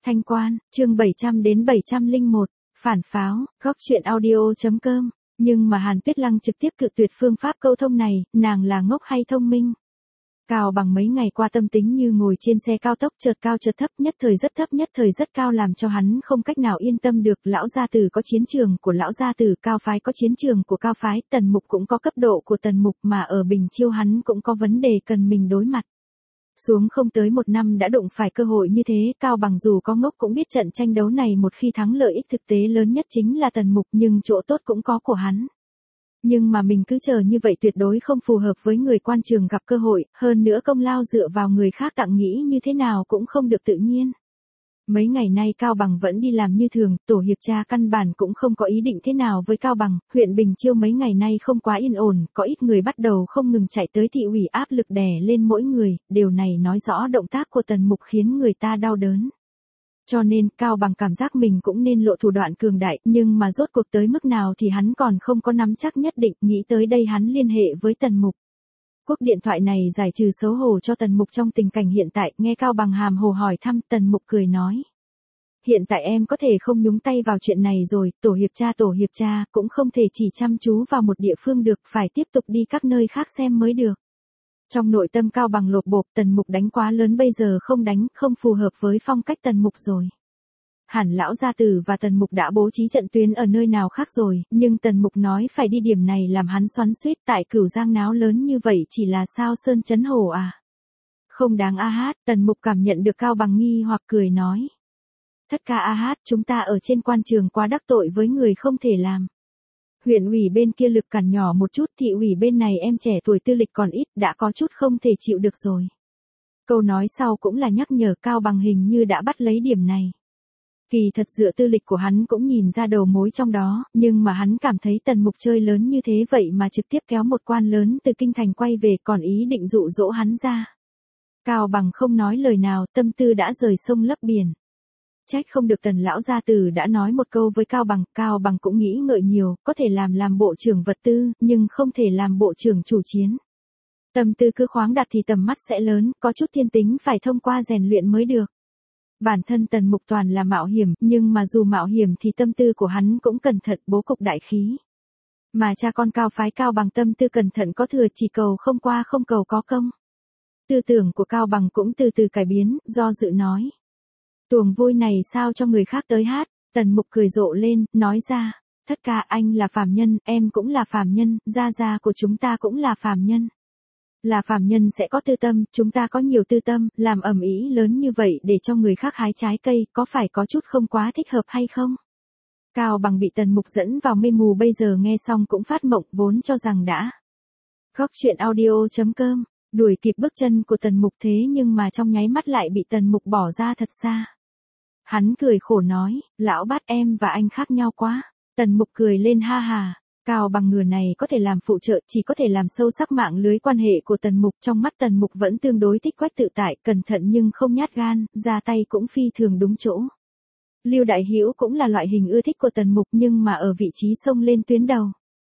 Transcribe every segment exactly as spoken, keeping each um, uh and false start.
Thanh Quan, chương bảy trăm đến bảy trăm lẻ một, phản pháo, góc truyện audio.com, nhưng mà Hàn Tuyết Lăng trực tiếp cự tuyệt phương pháp câu thông này, nàng là ngốc hay thông minh? Cao Bằng mấy ngày qua tâm tính như ngồi trên xe cao tốc, chợt cao chợt thấp, nhất thời rất thấp nhất thời rất cao, làm cho hắn không cách nào yên tâm được. Lão gia tử có chiến trường của lão gia tử, cao phái có chiến trường của cao phái, Tần Mục cũng có cấp độ của Tần Mục, mà ở Bình Chiêu hắn cũng có vấn đề cần mình đối mặt. Xuống không tới một năm đã đụng phải cơ hội như thế, Cao Bằng dù có ngốc cũng biết trận tranh đấu này một khi thắng lợi ích thực tế lớn nhất chính là Tần Mục, nhưng chỗ tốt cũng có của hắn. Nhưng mà mình cứ chờ như vậy tuyệt đối không phù hợp với người quan trường gặp cơ hội, hơn nữa công lao dựa vào người khác tặng nghĩ như thế nào cũng không được tự nhiên. Mấy ngày nay Cao Bằng vẫn đi làm như thường, tổ hiệp tra căn bản cũng không có ý định thế nào với Cao Bằng, huyện Bình Chiêu mấy ngày nay không quá yên ổn, có ít người bắt đầu không ngừng chạy tới thị ủy áp lực đè lên mỗi người, điều này nói rõ động tác của Tần Mục khiến người ta đau đớn. Cho nên Cao Bằng cảm giác mình cũng nên lộ thủ đoạn cường đại, nhưng mà rốt cuộc tới mức nào thì hắn còn không có nắm chắc nhất định, nghĩ tới đây hắn liên hệ với Tần Mục. Cuộc điện thoại này giải trừ xấu hổ cho Tần Mục trong tình cảnh hiện tại, nghe Cao Bằng hàm hồ hỏi thăm, Tần Mục cười nói. Hiện tại em có thể không nhúng tay vào chuyện này rồi, tổ hiệp tra tổ hiệp tra cũng không thể chỉ chăm chú vào một địa phương được, phải tiếp tục đi các nơi khác xem mới được. Trong nội tâm Cao Bằng lột bột, Tần Mục đánh quá lớn bây giờ không đánh, không phù hợp với phong cách Tần Mục rồi. Hẳn lão gia tử và Tần Mục đã bố trí trận tuyến ở nơi nào khác rồi, nhưng Tần Mục nói phải đi điểm này làm hắn xoắn xuýt, tại Cửu Giang náo lớn như vậy chỉ là sao sơn chấn hổ à? Không đáng a hát, Tần Mục cảm nhận được Cao Bằng nghi hoặc cười nói. Thất ca a hát, chúng ta ở trên quan trường quá đắc tội với người không thể làm. Huyện ủy bên kia lực cản nhỏ một chút, thị ủy bên này em trẻ tuổi tư lịch còn ít, đã có chút không thể chịu được rồi. Câu nói sau cũng là nhắc nhở Cao Bằng hình như đã bắt lấy điểm này. Kỳ thật dựa tư lịch của hắn cũng nhìn ra đầu mối trong đó, nhưng mà hắn cảm thấy Tần Mục chơi lớn như thế vậy mà trực tiếp kéo một quan lớn từ kinh thành quay về còn ý định dụ dỗ hắn ra. Cao Bằng không nói lời nào, tâm tư đã rời sông lấp biển. Trách không được Tần lão gia tử đã nói một câu với Cao Bằng, Cao Bằng cũng nghĩ ngợi nhiều, có thể làm làm bộ trưởng vật tư, nhưng không thể làm bộ trưởng chủ chiến. Tâm tư cứ khoáng đạt thì tầm mắt sẽ lớn, có chút thiên tính phải thông qua rèn luyện mới được. Bản thân Tần Mục toàn là mạo hiểm, nhưng mà dù mạo hiểm thì tâm tư của hắn cũng cẩn thận, bố cục đại khí. Mà cha con Cao phái Cao Bằng tâm tư cẩn thận có thừa, chỉ cầu không qua không cầu có công. Tư tưởng của Cao Bằng cũng từ từ cải biến, do dự nói. Tuồng vui này sao cho người khác tới hát? Tần Mục cười rộ lên, nói ra, thất ca anh là phàm nhân, em cũng là phàm nhân, gia gia của chúng ta cũng là phàm nhân. Là phàm nhân sẽ có tư tâm, chúng ta có nhiều tư tâm, làm ầm ĩ lớn như vậy để cho người khác hái trái cây, có phải có chút không quá thích hợp hay không? Cao Bằng bị Tần Mục dẫn vào mây mù, bây giờ nghe xong cũng phát mộng, vốn cho rằng đã. Góc truyện audio.com, đuổi kịp bước chân của Tần Mục, thế nhưng mà trong nháy mắt lại bị Tần Mục bỏ ra thật xa. Hắn cười khổ nói, lão bát em và anh khác nhau quá. Tần Mục cười lên ha hà. Cao Bằng ngừa này có thể làm phụ trợ, chỉ có thể làm sâu sắc mạng lưới quan hệ của Tần Mục. Trong mắt Tần Mục vẫn tương đối thích Quách Tự Tại, cẩn thận nhưng không nhát gan, ra tay cũng phi thường đúng chỗ. Lưu Đại Hữu cũng là loại hình ưa thích của Tần Mục, nhưng mà ở vị trí xông lên tuyến đầu.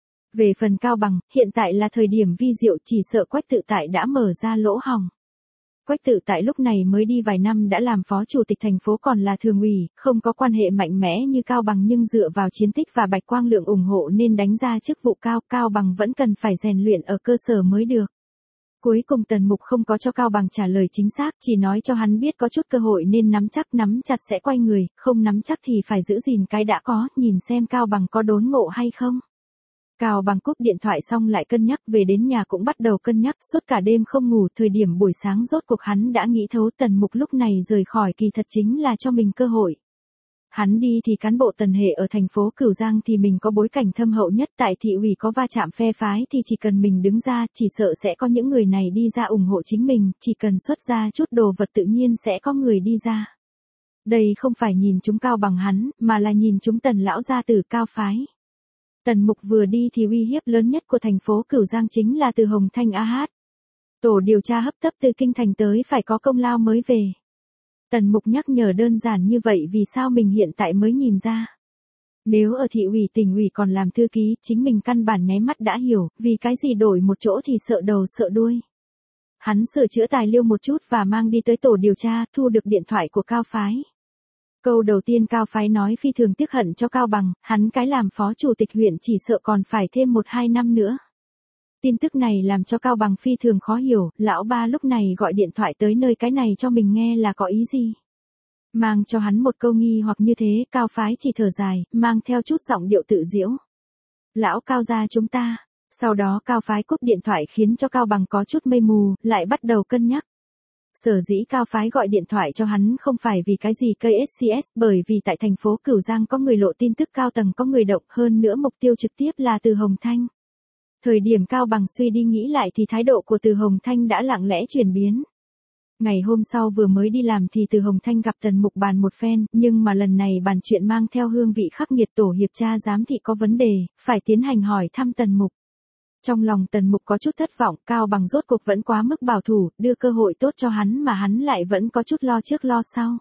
Về phần Cao Bằng, hiện tại là thời điểm vi diệu, chỉ sợ Quách Tự Tại đã mở ra lỗ hổng. Quách Tự Tại lúc này mới đi vài năm đã làm phó chủ tịch thành phố, còn là thường ủy, không có quan hệ mạnh mẽ như Cao Bằng, nhưng dựa vào chiến tích và Bạch Quang Lượng ủng hộ nên đánh ra chức vụ cao, Cao Bằng vẫn cần phải rèn luyện ở cơ sở mới được. Cuối cùng Tần Mục không có cho Cao Bằng trả lời chính xác, chỉ nói cho hắn biết có chút cơ hội nên nắm chắc, nắm chặt sẽ quay người, không nắm chắc thì phải giữ gìn cái đã có, nhìn xem Cao Bằng có đốn ngộ hay không. Cao Bằng cúp điện thoại xong lại cân nhắc, về đến nhà cũng bắt đầu cân nhắc, suốt cả đêm không ngủ, thời điểm buổi sáng rốt cuộc hắn đã nghĩ thấu, Tần Mục lúc này rời khỏi kỳ thật chính là cho mình cơ hội. Hắn đi thì cán bộ Tần hệ ở thành phố Cửu Giang thì mình có bối cảnh thâm hậu nhất, tại thị ủy có va chạm phe phái thì chỉ cần mình đứng ra, chỉ sợ sẽ có những người này đi ra ủng hộ chính mình, chỉ cần xuất ra chút đồ vật tự nhiên sẽ có người đi ra. Đây không phải nhìn chúng Cao Bằng hắn, mà là nhìn chúng Tần lão gia tử Cao phái. Tần Mục vừa đi thì uy hiếp lớn nhất của thành phố Cửu Giang chính là từ Hồng Thanh a hát. Tổ điều tra hấp tấp từ kinh thành tới phải có công lao mới về. Tần Mục nhắc nhở đơn giản như vậy vì sao mình hiện tại mới nhìn ra. Nếu ở thị ủy tỉnh ủy còn làm thư ký, chính mình căn bản nháy mắt đã hiểu, vì cái gì đổi một chỗ thì sợ đầu sợ đuôi. Hắn sửa chữa tài liệu một chút và mang đi tới tổ điều tra, thu được điện thoại của Cao phái. Câu đầu tiên Cao Phái nói phi thường tiếc hận cho Cao Bằng, hắn cái làm phó chủ tịch huyện chỉ sợ còn phải thêm một hai năm nữa. Tin tức này làm cho Cao Bằng phi thường khó hiểu, lão ba lúc này gọi điện thoại tới nơi cái này cho mình nghe là có ý gì. Mang cho hắn một câu nghi hoặc như thế, Cao Phái chỉ thở dài, mang theo chút giọng điệu tự giễu. Lão Cao gia chúng ta. Sau đó Cao Phái cúp điện thoại khiến cho Cao Bằng có chút mây mù, lại bắt đầu cân nhắc. Sở dĩ Cao Phái gọi điện thoại cho hắn không phải vì cái gì ca ét xê ét, bởi vì tại thành phố Cửu Giang có người lộ tin tức cao tầng có người động, hơn nữa mục tiêu trực tiếp là Từ Hồng Thanh. Thời điểm Cao Bằng suy đi nghĩ lại thì thái độ của Từ Hồng Thanh đã lặng lẽ chuyển biến. Ngày hôm sau vừa mới đi làm thì Từ Hồng Thanh gặp Tần Mục bàn một phen, nhưng mà lần này bàn chuyện mang theo hương vị khắc nghiệt, tổ hiệp tra giám thị có vấn đề, phải tiến hành hỏi thăm Tần Mục. Trong lòng Tần Mục có chút thất vọng, Cao Bằng rốt cuộc vẫn quá mức bảo thủ, đưa cơ hội tốt cho hắn mà hắn lại vẫn có chút lo trước lo sau.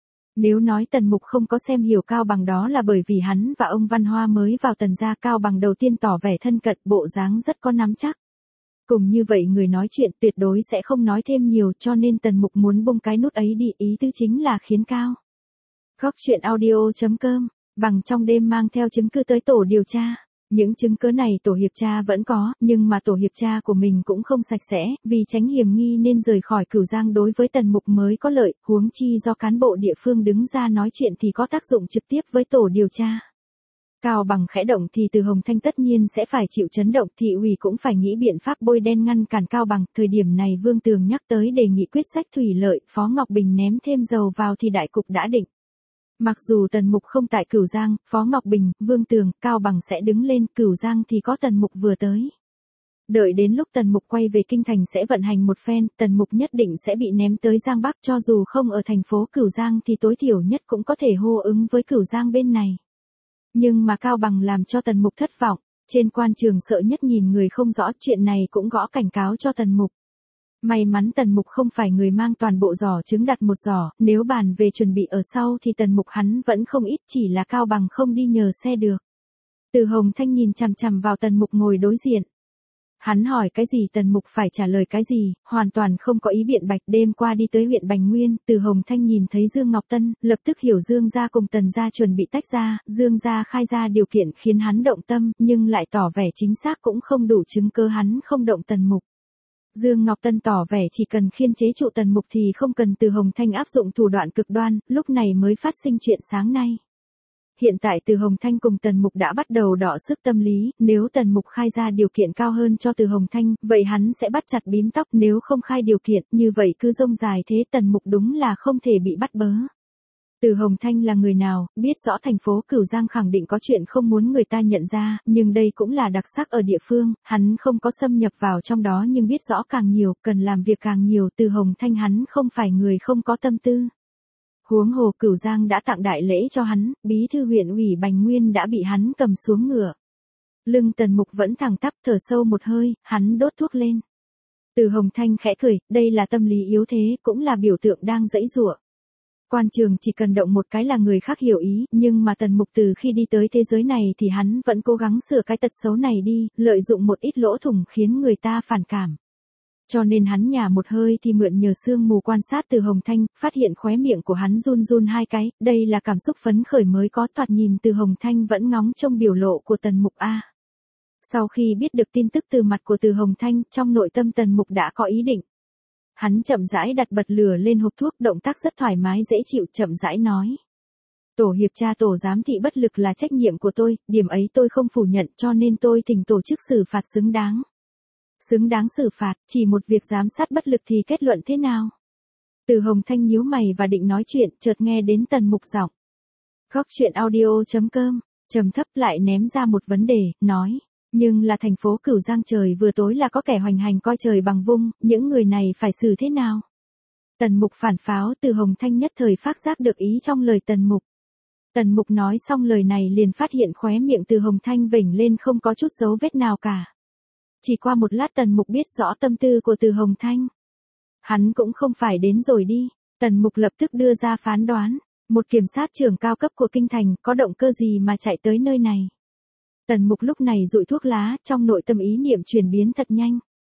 Nếu nói Tần Mục không có xem hiểu Cao Bằng đó là bởi vì hắn và ông Văn Hoa mới vào Tần gia, Cao Bằng đầu tiên tỏ vẻ thân cận, bộ dáng rất có nắm chắc. Cùng như vậy người nói chuyện tuyệt đối sẽ không nói thêm nhiều, cho nên Tần Mục muốn bung cái nút ấy đi, ý tứ chính là khiến Cao. Góc truyện audio chấm com, Bằng trong đêm mang theo chứng cứ tới tổ điều tra. Những chứng cứ này tổ hiệp tra vẫn có, nhưng mà tổ hiệp tra của mình cũng không sạch sẽ, vì tránh hiểm nghi nên rời khỏi Cửu Giang đối với Tần Mục mới có lợi, huống chi do cán bộ địa phương đứng ra nói chuyện thì có tác dụng trực tiếp với tổ điều tra. Cao Bằng khẽ động thì Từ Hồng Thanh tất nhiên sẽ phải chịu chấn động, thị ủy cũng phải nghĩ biện pháp bôi đen ngăn cản Cao Bằng. Thời điểm này Vương Tường nhắc tới đề nghị quyết sách thủy lợi, Phó Ngọc Bình ném thêm dầu vào thì đại cục đã định. Mặc dù Tần Mục không tại Cửu Giang, Phó Ngọc Bình, Vương Tường, Cao Bằng sẽ đứng lên, Cửu Giang thì có Tần Mục vừa tới. Đợi đến lúc Tần Mục quay về kinh thành sẽ vận hành một phen, Tần Mục nhất định sẽ bị ném tới Giang Bắc, cho dù không ở thành phố Cửu Giang thì tối thiểu nhất cũng có thể hô ứng với Cửu Giang bên này. Nhưng mà Cao Bằng làm cho Tần Mục thất vọng, trên quan trường sợ nhất nhìn người không rõ, chuyện này cũng gõ cảnh cáo cho Tần Mục. May mắn Tần Mục không phải người mang toàn bộ giỏ trứng đặt một giỏ, nếu bàn về chuẩn bị ở sau thì Tần Mục hắn vẫn không ít, chỉ là Cao Bằng không đi nhờ xe được. Từ Hồng Thanh nhìn chằm chằm vào Tần Mục ngồi đối diện. Hắn hỏi cái gì Tần Mục phải trả lời cái gì, hoàn toàn không có ý biện bạch. Đêm qua đi tới huyện Bành Nguyên, Từ Hồng Thanh nhìn thấy Dương Ngọc Tân, lập tức hiểu Dương gia cùng Tần gia chuẩn bị tách ra, Dương gia khai ra điều kiện khiến hắn động tâm, nhưng lại tỏ vẻ chính xác cũng không đủ chứng cứ hắn không động Tần Mục. Dương Ngọc Tân tỏ vẻ chỉ cần khiên chế trụ Tần Mục thì không cần Từ Hồng Thanh áp dụng thủ đoạn cực đoan, lúc này mới phát sinh chuyện sáng nay. Hiện tại Từ Hồng Thanh cùng Tần Mục đã bắt đầu đọ sức tâm lý, nếu Tần Mục khai ra điều kiện cao hơn cho Từ Hồng Thanh, vậy hắn sẽ bắt chặt bím tóc, nếu không khai điều kiện, như vậy cứ rông dài thế Tần Mục đúng là không thể bị bắt bớ. Từ Hồng Thanh là người nào, biết rõ thành phố Cửu Giang khẳng định có chuyện không muốn người ta nhận ra, nhưng đây cũng là đặc sắc ở địa phương, hắn không có xâm nhập vào trong đó nhưng biết rõ càng nhiều, cần làm việc càng nhiều. Từ Hồng Thanh hắn không phải người không có tâm tư. Huống hồ Cửu Giang đã tặng đại lễ cho hắn, bí thư huyện ủy Bành Nguyên đã bị hắn cầm xuống ngựa. Lưng Tần Mục vẫn thẳng tắp, thở sâu một hơi, hắn đốt thuốc lên. Từ Hồng Thanh khẽ cười, đây là tâm lý yếu thế, cũng là biểu tượng đang giãy giụa. Quan trường chỉ cần động một cái là người khác hiểu ý, nhưng mà Tần Mục từ khi đi tới thế giới này thì hắn vẫn cố gắng sửa cái tật xấu này đi, lợi dụng một ít lỗ thủng khiến người ta phản cảm. Cho nên hắn nhả một hơi thì mượn nhờ sương mù quan sát Từ Hồng Thanh, phát hiện khóe miệng của hắn run run hai cái, đây là cảm xúc phấn khởi mới có. Thoạt nhìn Từ Hồng Thanh vẫn ngóng trông biểu lộ của Tần Mục a. Sau khi biết được tin tức từ mặt của Từ Hồng Thanh, trong nội tâm Tần Mục đã có ý định. Hắn chậm rãi đặt bật lửa lên hộp thuốc, động tác rất thoải mái dễ chịu, chậm rãi nói. Tổ hiệp tra tổ giám thị bất lực là trách nhiệm của tôi, điểm ấy tôi không phủ nhận, cho nên tôi thỉnh tổ chức xử phạt xứng đáng. Xứng đáng xử phạt, chỉ một việc giám sát bất lực thì kết luận thế nào? Từ Hồng Thanh nhíu mày và định nói chuyện, chợt nghe đến Tần Mục giọng. Góc truyện audio chấm com, trầm thấp lại ném ra một vấn đề, nói. Nhưng là thành phố Cửu Giang trời vừa tối là có kẻ hoành hành coi trời bằng vung, những người này phải xử thế nào? Tần Mục phản pháo. Từ Hồng Thanh nhất thời phát giác được ý trong lời Tần Mục. Tần Mục nói xong lời này liền phát hiện khóe miệng Từ Hồng Thanh vểnh lên không có chút dấu vết nào cả. Chỉ qua một lát Tần Mục biết rõ tâm tư của Từ Hồng Thanh. Hắn cũng không phải đến rồi đi. Tần Mục lập tức đưa ra phán đoán. Một kiểm sát trưởng cao cấp của kinh thành có động cơ gì mà chạy tới nơi này? Tần Mục lúc này dụi thuốc lá, trong nội tâm ý niệm chuyển biến thật nhanh.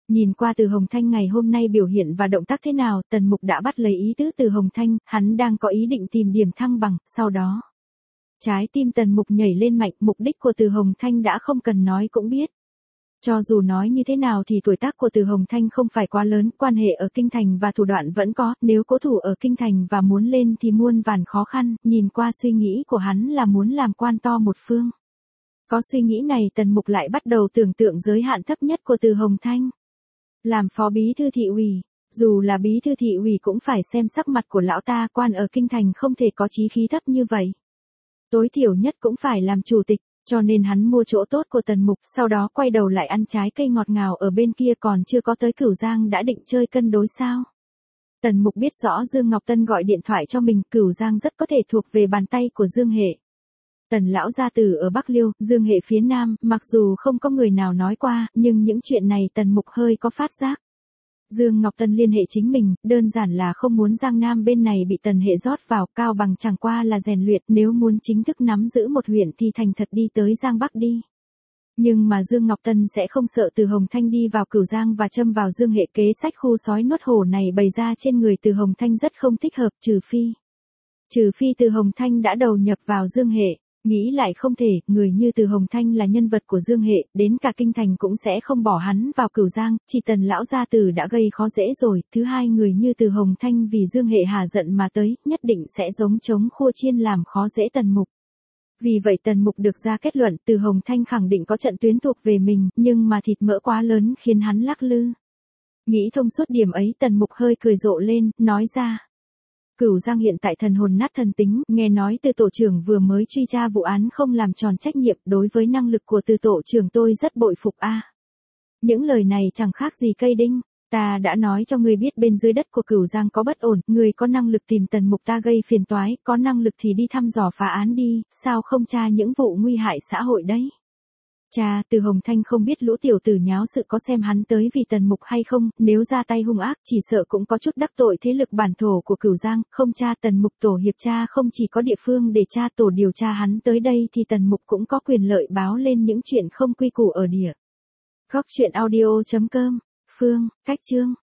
Nhìn qua Từ Hồng Thanh ngày hôm nay biểu hiện và động tác thế nào, Tần Mục đã bắt lấy ý tứ Từ Hồng Thanh, hắn đang có ý định tìm điểm thăng bằng, sau đó. Trái tim Tần Mục nhảy lên mạnh, mục đích của Từ Hồng Thanh đã không cần nói cũng biết. Cho dù nói như thế nào thì tuổi tác của Từ Hồng Thanh không phải quá lớn, quan hệ ở Kinh Thành và thủ đoạn vẫn có, nếu cố thủ ở Kinh Thành và muốn lên thì muôn vàn khó khăn, nhìn qua suy nghĩ của hắn là muốn làm quan to một phương. Có suy nghĩ này Tần Mục lại bắt đầu tưởng tượng giới hạn thấp nhất của Từ Hồng Thanh. Làm phó bí thư thị ủy, dù là bí thư thị ủy cũng phải xem sắc mặt của lão ta, quan ở Kinh Thành không thể có chí khí thấp như vậy. Tối thiểu nhất cũng phải làm chủ tịch, cho nên hắn mua chỗ tốt của Tần Mục, sau đó quay đầu lại ăn trái cây ngọt ngào ở bên kia, còn chưa có tới Cửu Giang đã định chơi cân đối sao. Tần Mục biết rõ Dương Ngọc Tân gọi điện thoại cho mình, Cửu Giang rất có thể thuộc về bàn tay của Dương Hệ. Tần lão gia tử ở Bắc Liêu, Dương Hệ phía Nam, mặc dù không có người nào nói qua, nhưng những chuyện này Tần Mục hơi có phát giác. Dương Ngọc Tân liên hệ chính mình, đơn giản là không muốn Giang Nam bên này bị Tần Hệ rót vào, Cao Bằng chẳng qua là rèn luyện, nếu muốn chính thức nắm giữ một huyện thì thành thật đi tới Giang Bắc đi. Nhưng mà Dương Ngọc Tân sẽ không sợ Từ Hồng Thanh đi vào Cửu Giang và châm vào Dương Hệ, kế sách khu sói nuốt hổ này bày ra trên người Từ Hồng Thanh rất không thích hợp, trừ phi. Trừ phi Từ Hồng Thanh đã đầu nhập vào Dương Hệ. Nghĩ lại không thể, người như Từ Hồng Thanh là nhân vật của Dương Hệ, đến cả Kinh Thành cũng sẽ không bỏ hắn vào Cửu Giang, chỉ Tần lão gia tử đã gây khó dễ rồi, thứ hai người như Từ Hồng Thanh vì Dương Hệ hà giận mà tới, nhất định sẽ giống trống khua chiên làm khó dễ Tần Mục. Vì vậy Tần Mục được ra kết luận, Từ Hồng Thanh khẳng định có trận tuyến thuộc về mình, nhưng mà thịt mỡ quá lớn khiến hắn lắc lư. Nghĩ thông suốt điểm ấy Tần Mục hơi cười rộ lên, nói ra. Cửu Giang hiện tại thần hồn nát thần tính, nghe nói Từ tổ trưởng vừa mới truy tra vụ án không làm tròn trách nhiệm, đối với năng lực của Từ tổ trưởng tôi rất bội phục a. À. Những lời này chẳng khác gì cây đinh, ta đã nói cho ngươi biết bên dưới đất của Cửu Giang có bất ổn, ngươi có năng lực tìm Tần Mục ta gây phiền toái, có năng lực thì đi thăm dò phá án đi, sao không tra những vụ nguy hại xã hội đấy. Cha, Từ Hồng Thanh không biết lũ tiểu tử nháo sự có xem hắn tới vì Tần Mục hay không, nếu ra tay hung ác chỉ sợ cũng có chút đắc tội thế lực bản thổ của Cửu Giang, không tra Tần Mục tổ hiệp cha không chỉ có địa phương để tra tổ điều tra hắn tới đây thì Tần Mục cũng có quyền lợi báo lên những chuyện không quy củ ở địa. Góc truyện audio chấm com, Phương, Cách Chương